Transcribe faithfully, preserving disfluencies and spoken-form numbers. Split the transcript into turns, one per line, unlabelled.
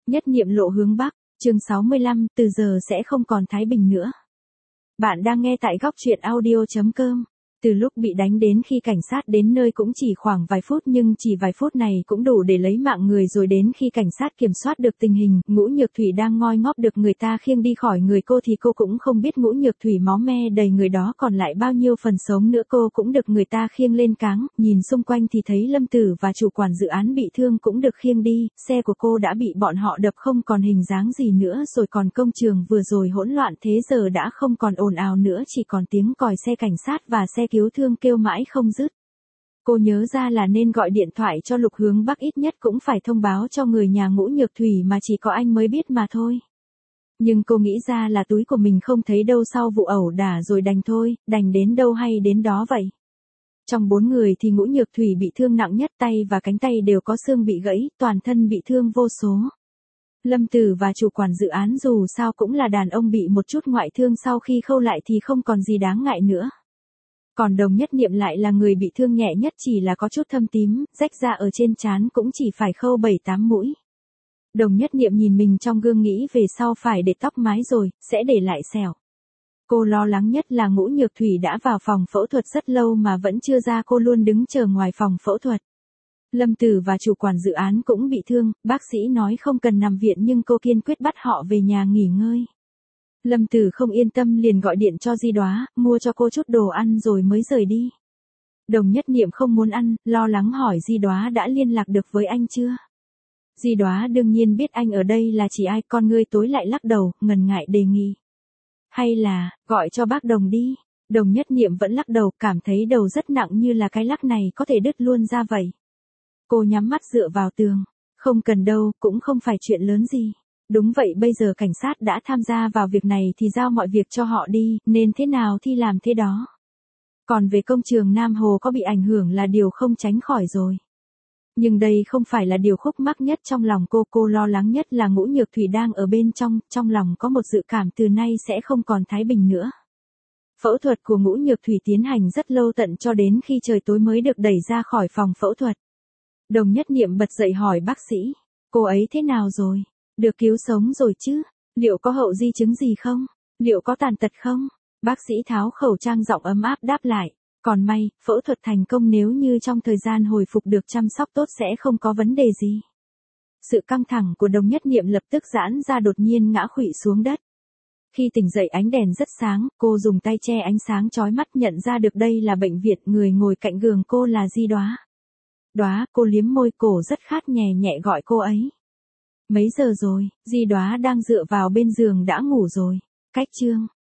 Nhất niệm lộ hướng Bắc, chương sáu mươi lăm, từ giờ sẽ không còn thái bình nữa. Bạn đang nghe tại góc truyện audio chấm com. Từ lúc bị đánh đến khi cảnh sát đến nơi cũng chỉ khoảng vài phút, nhưng chỉ vài phút này cũng đủ để lấy mạng người rồi. Đến khi cảnh sát kiểm soát được tình hình, Ngũ Nhược Thủy đang ngoi ngóp được người ta khiêng đi khỏi người cô thì cô cũng không biết Ngũ Nhược Thủy máu me đầy người đó còn lại bao nhiêu phần sống nữa. Cô cũng được người ta khiêng lên cáng, nhìn xung quanh thì thấy Lâm Tử và chủ quản dự án bị thương cũng được khiêng đi, xe của cô đã bị bọn họ đập không còn hình dáng gì nữa rồi, còn công trường vừa rồi hỗn loạn thế giờ đã không còn ồn ào nữa, chỉ còn tiếng còi xe cảnh sát và xe cứu thương kêu mãi không dứt. Cô nhớ ra là nên gọi điện thoại cho Lục Hướng Bắc, ít nhất cũng phải thông báo cho người nhà Ngũ Nhược Thủy mà chỉ có anh mới biết mà thôi. Nhưng cô nghĩ ra là túi của mình không thấy đâu sau vụ ẩu đả rồi đành thôi, đành đến đâu hay đến đó vậy. Trong bốn người thì Ngũ Nhược Thủy bị thương nặng nhất, tay và cánh tay đều có xương bị gãy, toàn thân bị thương vô số. Lâm Tử và chủ quản dự án dù sao cũng là đàn ông, bị một chút ngoại thương sau khi khâu lại thì không còn gì đáng ngại nữa. Còn Đồng Nhất Niệm lại là người bị thương nhẹ nhất, chỉ là có chút thâm tím, rách ra ở trên trán, cũng chỉ phải khâu bảy tám mũi. Đồng Nhất Niệm nhìn mình trong gương nghĩ về sau phải để tóc mái rồi, sẽ để lại sẹo. Cô lo lắng nhất là Ngũ Nhược Thủy đã vào phòng phẫu thuật rất lâu mà vẫn chưa ra, cô luôn đứng chờ ngoài phòng phẫu thuật. Lâm Tử và chủ quản dự án cũng bị thương, bác sĩ nói không cần nằm viện nhưng cô kiên quyết bắt họ về nhà nghỉ ngơi. Lâm Tử không yên tâm liền gọi điện cho Di Đóa, mua cho cô chút đồ ăn rồi mới rời đi. Đồng Nhất Niệm không muốn ăn, lo lắng hỏi Di Đóa đã liên lạc được với anh chưa. Di Đóa đương nhiên biết anh ở đây là chỉ ai, con ngươi tối lại lắc đầu, ngần ngại đề nghị. Hay là, gọi cho bác Đồng đi. Đồng Nhất Niệm vẫn lắc đầu, cảm thấy đầu rất nặng, như là cái lắc này có thể đứt luôn ra vậy. Cô nhắm mắt dựa vào tường. Không cần đâu, cũng không phải chuyện lớn gì. Đúng vậy, bây giờ cảnh sát đã tham gia vào việc này thì giao mọi việc cho họ đi, nên thế nào thì làm thế đó. Còn về công trường Nam Hồ có bị ảnh hưởng là điều không tránh khỏi rồi. Nhưng đây không phải là điều khúc mắc nhất trong lòng cô, cô lo lắng nhất là Ngũ Nhược Thủy đang ở bên trong, trong lòng có một dự cảm từ nay sẽ không còn thái bình nữa. Phẫu thuật của Ngũ Nhược Thủy tiến hành rất lâu, tận cho đến khi trời tối mới được đẩy ra khỏi phòng phẫu thuật. Đồng Nhất Niệm bật dậy hỏi bác sĩ, cô ấy thế nào rồi? Được cứu sống rồi chứ? Liệu có hậu di chứng gì không? Liệu có tàn tật không? Bác sĩ tháo khẩu trang, giọng ấm áp đáp lại. Còn may, phẫu thuật thành công, nếu như trong thời gian hồi phục được chăm sóc tốt sẽ không có vấn đề gì. Sự căng thẳng của Đồng Nhất Niệm lập tức giãn ra, đột nhiên ngã khuỵu xuống đất. Khi tỉnh dậy ánh đèn rất sáng, cô dùng tay che ánh sáng chói mắt, nhận ra được đây là bệnh viện, người ngồi cạnh giường cô là Di Đóa. Đóa, cô liếm môi, cổ rất khát, nhẹ nhẹ gọi cô ấy. Mấy giờ rồi? Di Đóa đang dựa vào bên giường đã ngủ rồi. Cách chương